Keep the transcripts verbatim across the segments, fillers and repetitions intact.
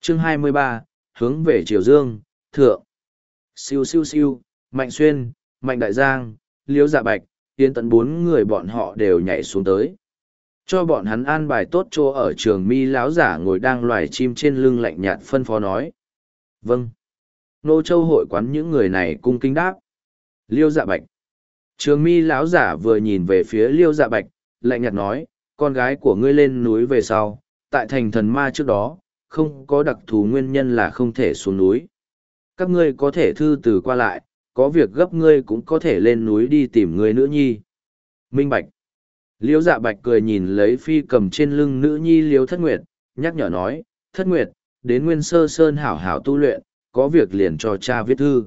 chương hai mươi ba, hướng về Triều Dương, thượng. Siêu siêu siêu, Mạnh Xuyên, Mạnh Đại Giang, Liễu Dạ Bạch, Yến Tẫn bốn người bọn họ đều nhảy xuống tới. Cho bọn hắn an bài tốt chỗ ở Trường Mi lão giả ngồi đang loài chim trên lưng lạnh nhạt phân phó nói. Vâng. Nô Châu hội quán những người này cung kính đáp. Liễu Dạ Bạch. Trường Mi lão giả vừa nhìn về phía Liễu Dạ Bạch, lạnh nhạt nói, con gái của ngươi lên núi về sau, tại thành thần ma trước đó, không có đặc thù nguyên nhân là không thể xuống núi. Các ngươi có thể thư từ qua lại, có việc gấp ngươi cũng có thể lên núi đi tìm người nữ nhi. Minh Bạch. Liễu Dạ Bạch cười nhìn lấy phi cầm trên lưng nữ nhi Liễu Thất Nguyệt, nhắc nhở nói, Thất Nguyệt, đến Nguyên Sơ Sơn hảo hảo tu luyện, có việc liền cho cha viết thư.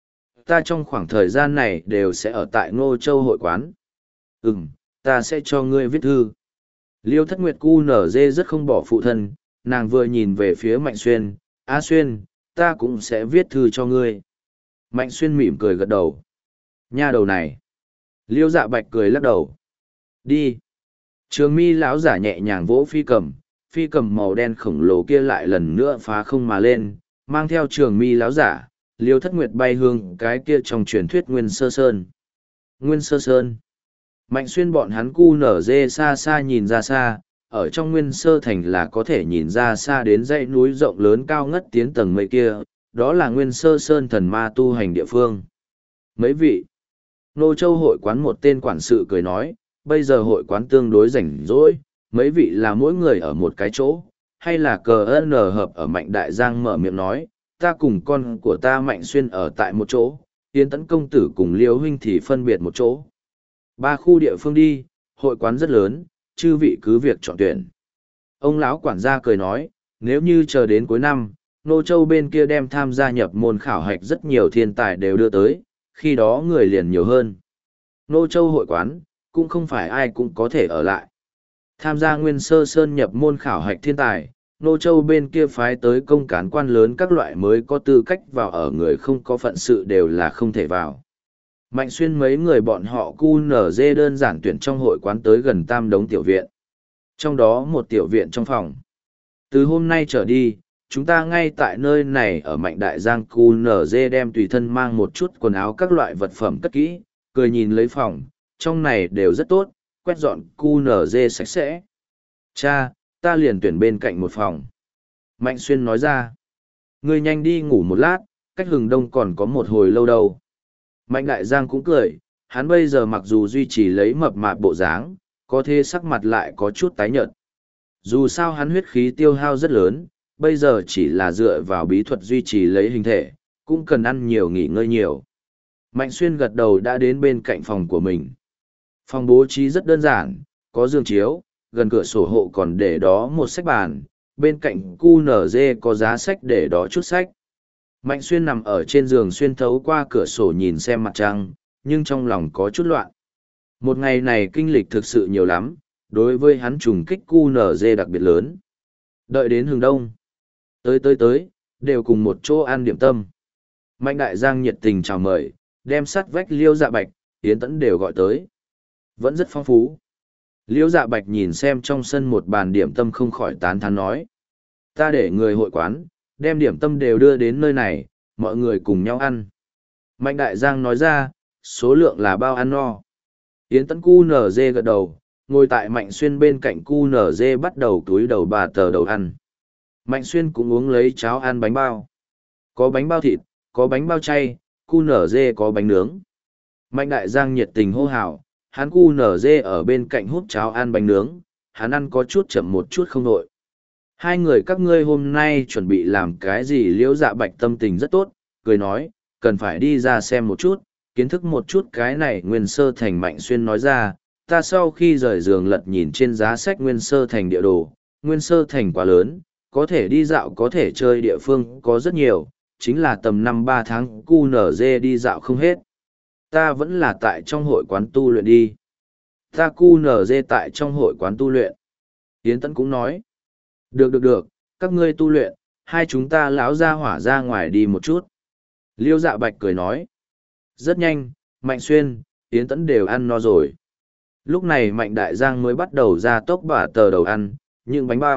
Ta trong khoảng thời gian này đều sẽ ở tại Ngô Châu hội quán. Ừm, ta sẽ cho ngươi viết thư. Liễu Thất Nguyệt cu nở dê rất không bỏ phụ thân, nàng vừa nhìn về phía Mạnh Xuyên, Á Xuyên, ta cũng sẽ viết thư cho ngươi. Mạnh Xuyên mỉm cười gật đầu. Nha đầu này. Liễu Dạ Bạch cười lắc đầu. Đi. Trường Mi lão giả nhẹ nhàng vỗ phi cầm, phi cầm màu đen khổng lồ kia lại lần nữa phá không mà lên, mang theo Trường Mi lão giả, Liễu Thất Nguyệt bay hương cái kia trong truyền thuyết Nguyên Sơ Sơn. Nguyên Sơ Sơn. Mạnh Xuyên bọn hắn cu nở dê xa xa nhìn ra xa, ở trong Nguyên Sơ Thành là có thể nhìn ra xa đến dãy núi rộng lớn cao ngất tiến tầng mây kia, đó là Nguyên Sơ Sơn thần ma tu hành địa phương. Mấy vị, Nô Châu hội quán một tên quản sự cười nói, bây giờ hội quán tương đối rảnh rỗi, mấy vị là mỗi người ở một cái chỗ, hay là cờ ơn nở hợp ở Mạnh Đại Giang mở miệng nói, ta cùng con của ta Mạnh Xuyên ở tại một chỗ, Yến Tẫn công tử cùng Liêu huynh thì phân biệt một chỗ. Ba khu địa phương đi, hội quán rất lớn, chư vị cứ việc chọn tuyển. Ông lão quản gia cười nói, nếu như chờ đến cuối năm, Nô Châu bên kia đem tham gia nhập môn khảo hạch rất nhiều thiên tài đều đưa tới, khi đó người liền nhiều hơn. Nô Châu hội quán, cũng không phải ai cũng có thể ở lại. Tham gia Nguyên Sơ Sơn nhập môn khảo hạch thiên tài, Nô Châu bên kia phái tới công cán quan lớn các loại mới có tư cách vào ở, người không có phận sự đều là không thể vào. Mạnh Xuyên mấy người bọn họ cu nở dê đơn giản tuyển trong hội quán tới gần tam đống tiểu viện. Trong đó một tiểu viện trong phòng. Từ hôm nay trở đi, chúng ta ngay tại nơi này ở Mạnh Đại Giang cu nở dê đem tùy thân mang một chút quần áo các loại vật phẩm cất kỹ, cười nhìn lấy phòng, trong này đều rất tốt, quét dọn cu nở dê sạch sẽ. Cha, ta liền tuyển bên cạnh một phòng. Mạnh Xuyên nói ra, ngươi nhanh đi ngủ một lát, cách hừng đông còn có một hồi lâu đâu. Mạnh Đại Giang cũng cười, hắn bây giờ mặc dù duy trì lấy mập mạp bộ dáng, có thể sắc mặt lại có chút tái nhợt. Dù sao hắn huyết khí tiêu hao rất lớn, bây giờ chỉ là dựa vào bí thuật duy trì lấy hình thể, cũng cần ăn nhiều nghỉ ngơi nhiều. Mạnh Xuyên gật đầu đã đến bên cạnh phòng của mình. Phòng bố trí rất đơn giản, có giường chiếu, gần cửa sổ hộ còn để đó một sách bàn, bên cạnh cu nở dê có giá sách để đó chút sách. Mạnh Xuyên nằm ở trên giường xuyên thấu qua cửa sổ nhìn xem mặt trăng, nhưng trong lòng có chút loạn. Một ngày này kinh lịch thực sự nhiều lắm, đối với hắn trùng kích cu nở dê đặc biệt lớn. Đợi đến hừng đông. Tới tới tới, đều cùng một chỗ ăn điểm tâm. Mạnh Đại Giang nhiệt tình chào mời, đem sắt vách Liêu Dạ Bạch, Yến Tẫn đều gọi tới. Vẫn rất phong phú. Liêu Dạ Bạch nhìn xem trong sân một bàn điểm tâm không khỏi tán thán nói. Ta để người hội quán, đem điểm tâm đều đưa đến nơi này, mọi người cùng nhau ăn. Mạnh Đại Giang nói ra, số lượng là bao ăn no. Yến Tẫn cu nở dê gật đầu, ngồi tại Mạnh Xuyên bên cạnh cu nở dê bắt đầu túi đầu bà tờ đầu ăn. Mạnh Xuyên cũng uống lấy cháo ăn bánh bao. Có bánh bao thịt, có bánh bao chay, cu nở dê có bánh nướng. Mạnh Đại Giang nhiệt tình hô hào, hắn cu nở dê ở bên cạnh hút cháo ăn bánh nướng, hắn ăn có chút chậm một chút không nội. Hai người các ngươi hôm nay chuẩn bị làm cái gì? Liễu Dạ Bạch tâm tình rất tốt, cười nói, cần phải đi ra xem một chút, kiến thức một chút cái này. Nguyên Sơ Thành. Mạnh Xuyên nói ra, ta sau khi rời giường lật nhìn trên giá sách Nguyên Sơ Thành địa đồ, Nguyên Sơ Thành quá lớn, có thể đi dạo có thể chơi địa phương có rất nhiều, chính là tầm năm ba tháng cu nở dê đi dạo không hết. Ta vẫn là tại trong hội quán tu luyện đi. Ta cu nở dê tại trong hội quán tu luyện. Yến Tẫn cũng nói, được được được, các ngươi tu luyện, hai chúng ta lão ra hỏa ra ngoài đi một chút. Liêu Dạ Bạch cười nói, rất nhanh, Mạnh Xuyên, Yến Tẫn đều ăn no rồi. Lúc này Mạnh Đại Giang mới bắt đầu ra tốc bả tờ đầu ăn, những bánh bao,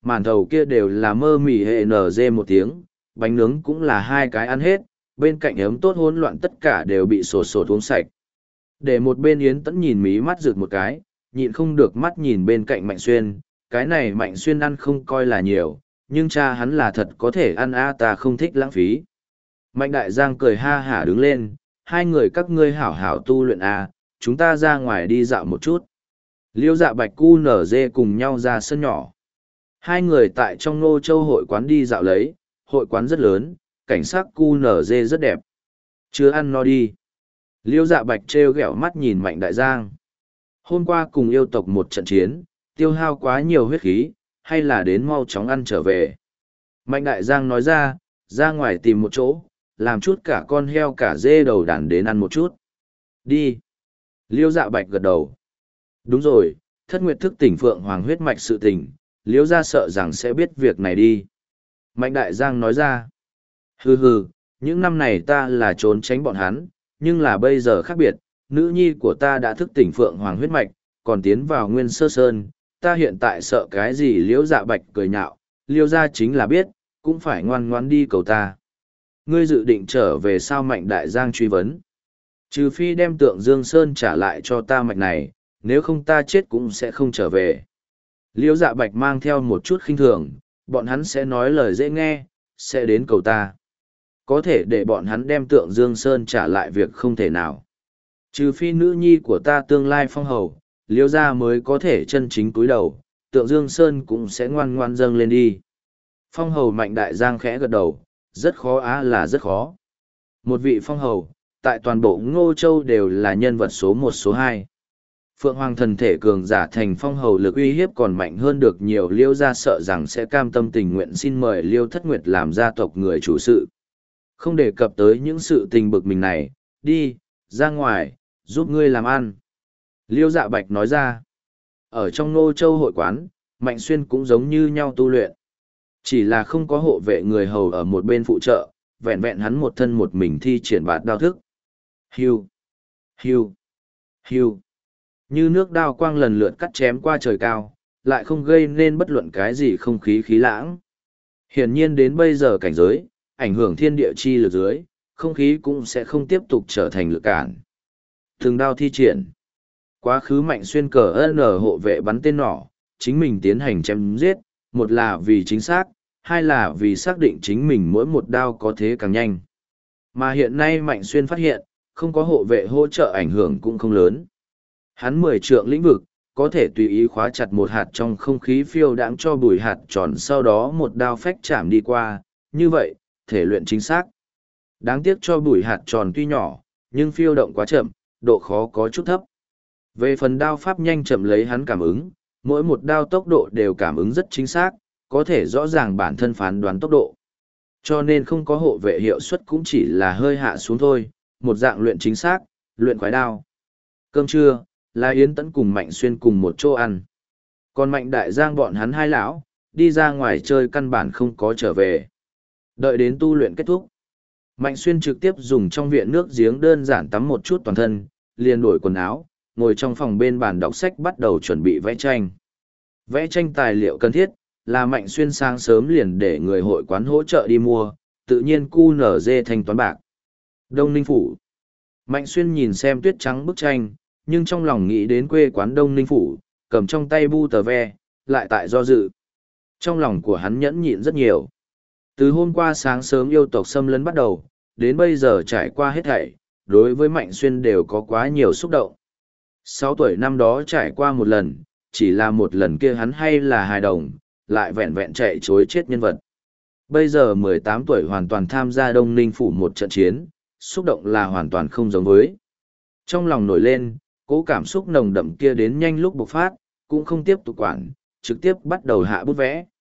màn thầu kia đều là mơ mỉ hệ nở dê một tiếng, bánh nướng cũng là hai cái ăn hết, bên cạnh ấm tốt hỗn loạn tất cả đều bị sột sột uống sạch. Để một bên Yến Tẫn nhìn mí mắt rực một cái, nhịn không được mắt nhìn bên cạnh Mạnh Xuyên, cái này Mạnh Xuyên ăn không coi là nhiều, nhưng cha hắn là thật có thể ăn a, ta không thích lãng phí. Mạnh Đại Giang cười ha hả đứng lên, hai người các ngươi hảo hảo tu luyện a, chúng ta ra ngoài đi dạo một chút. Liêu Dạ Bạch cu nở dê cùng nhau ra sân nhỏ. Hai người tại trong Nô Châu hội quán đi dạo lấy, hội quán rất lớn, cảnh sắc cu nở dê rất đẹp. Chưa ăn no đi. Liêu Dạ Bạch trêu ghẹo mắt nhìn Mạnh Đại Giang. Hôm qua cùng yêu tộc một trận chiến, tiêu hao quá nhiều huyết khí, hay là đến mau chóng ăn trở về. Mạnh Đại Giang nói ra, ra ngoài tìm một chỗ, làm chút cả con heo cả dê đầu đàn đến ăn một chút. Đi. Liêu Dạ Bạch gật đầu. Đúng rồi, thất nguyệt thức tỉnh phượng hoàng huyết mạch sự tình, Liêu gia sợ rằng sẽ biết việc này đi. Mạnh Đại Giang nói ra. Hừ hừ, những năm này ta là trốn tránh bọn hắn, nhưng là bây giờ khác biệt, nữ nhi của ta đã thức tỉnh phượng hoàng huyết mạch, còn tiến vào nguyên sơ sơn, ta hiện tại sợ cái gì? Liễu Dạ Bạch cười nhạo, Liêu gia chính là biết, cũng phải ngoan ngoãn đi cầu ta. Ngươi dự định trở về sao? Mạnh Đại Giang truy vấn. Trừ phi đem tượng Dương Sơn trả lại cho ta mạch này, nếu không ta chết cũng sẽ không trở về. Liễu Dạ Bạch mang theo một chút khinh thường, bọn hắn sẽ nói lời dễ nghe, sẽ đến cầu ta. Có thể để bọn hắn đem tượng Dương Sơn trả lại việc không thể nào. Trừ phi nữ nhi của ta tương lai phong hầu, Liễu gia mới có thể chân chính cúi đầu, tượng Dương Sơn cũng sẽ ngoan ngoan dâng lên đi. Phong hầu Mạnh Đại Giang khẽ gật đầu, rất khó á, là rất khó. Một vị phong hầu, tại toàn bộ Ngô Châu đều là nhân vật số một số hai. Phượng Hoàng thần thể cường giả thành phong hầu lực uy hiếp còn mạnh hơn được nhiều. Liêu gia sợ rằng sẽ cam tâm tình nguyện xin mời Liêu Thất Nguyệt làm gia tộc người chủ sự. Không đề cập tới những sự tình bực mình này, đi, ra ngoài, giúp ngươi làm ăn. Liêu Dạ Bạch nói ra. Ở trong Ngô Châu hội quán, Mạnh Xuyên cũng giống như nhau tu luyện. Chỉ là không có hộ vệ người hầu ở một bên phụ trợ, vẹn vẹn hắn một thân một mình thi triển bạt đao thức. Hiu, hiu, hiu. Như nước đao quang lần lượt cắt chém qua trời cao, lại không gây nên bất luận cái gì không khí khí lãng. Hiển nhiên đến bây giờ cảnh giới, ảnh hưởng thiên địa chi lực dưới, không khí cũng sẽ không tiếp tục trở thành lực cản. Từng đao thi triển. Quá khứ Mạnh Xuyên cờ ân ở hộ vệ bắn tên nỏ, chính mình tiến hành chém giết, một là vì chính xác, hai là vì xác định chính mình mỗi một đao có thế càng nhanh. Mà hiện nay Mạnh Xuyên phát hiện, không có hộ vệ hỗ trợ ảnh hưởng cũng không lớn. Hắn mười trượng lĩnh vực, có thể tùy ý khóa chặt một hạt trong không khí phiêu đãng cho bùi hạt tròn, sau đó một đao phách chạm đi qua, như vậy, thể luyện chính xác. Đáng tiếc cho bùi hạt tròn tuy nhỏ, nhưng phiêu động quá chậm, độ khó có chút thấp. Về phần đao pháp nhanh chậm lấy hắn cảm ứng, mỗi một đao tốc độ đều cảm ứng rất chính xác, có thể rõ ràng bản thân phán đoán tốc độ. Cho nên không có hộ vệ hiệu suất cũng chỉ là hơi hạ xuống thôi, một dạng luyện chính xác, luyện quái đao. Cơm trưa, là Yến Tẫn cùng Mạnh Xuyên cùng một chỗ ăn. Còn Mạnh Đại Giang bọn hắn hai lão, đi ra ngoài chơi căn bản không có trở về. Đợi đến tu luyện kết thúc, Mạnh Xuyên trực tiếp dùng trong viện nước giếng đơn giản tắm một chút toàn thân, liền đổi quần áo, ngồi trong phòng bên bàn đọc sách bắt đầu chuẩn bị vẽ tranh. Vẽ tranh tài liệu cần thiết, là Mạnh Xuyên sáng sớm liền để người hội quán hỗ trợ đi mua, tự nhiên cu nở dê thanh toán bạc. Đông Ninh Phủ. Mạnh Xuyên nhìn xem tuyết trắng bức tranh, nhưng trong lòng nghĩ đến quê quán Đông Ninh Phủ, cầm trong tay bu tờ ve, lại tại do dự. Trong lòng của hắn nhẫn nhịn rất nhiều. Từ hôm qua sáng sớm yêu tộc xâm lấn bắt đầu, đến bây giờ trải qua hết thảy, đối với Mạnh Xuyên đều có quá nhiều xúc động. Sáu tuổi năm đó trải qua một lần, chỉ là một lần kia hắn hay là hài đồng, lại vẹn vẹn chạy chối chết nhân vật. Bây giờ mười tám tuổi hoàn toàn tham gia Đông Ninh Phủ một trận chiến, xúc động là hoàn toàn không giống với. Trong lòng nổi lên, cố cảm xúc nồng đậm kia đến nhanh lúc bộc phát, cũng không tiếp tục quản, trực tiếp bắt đầu hạ bút vẽ.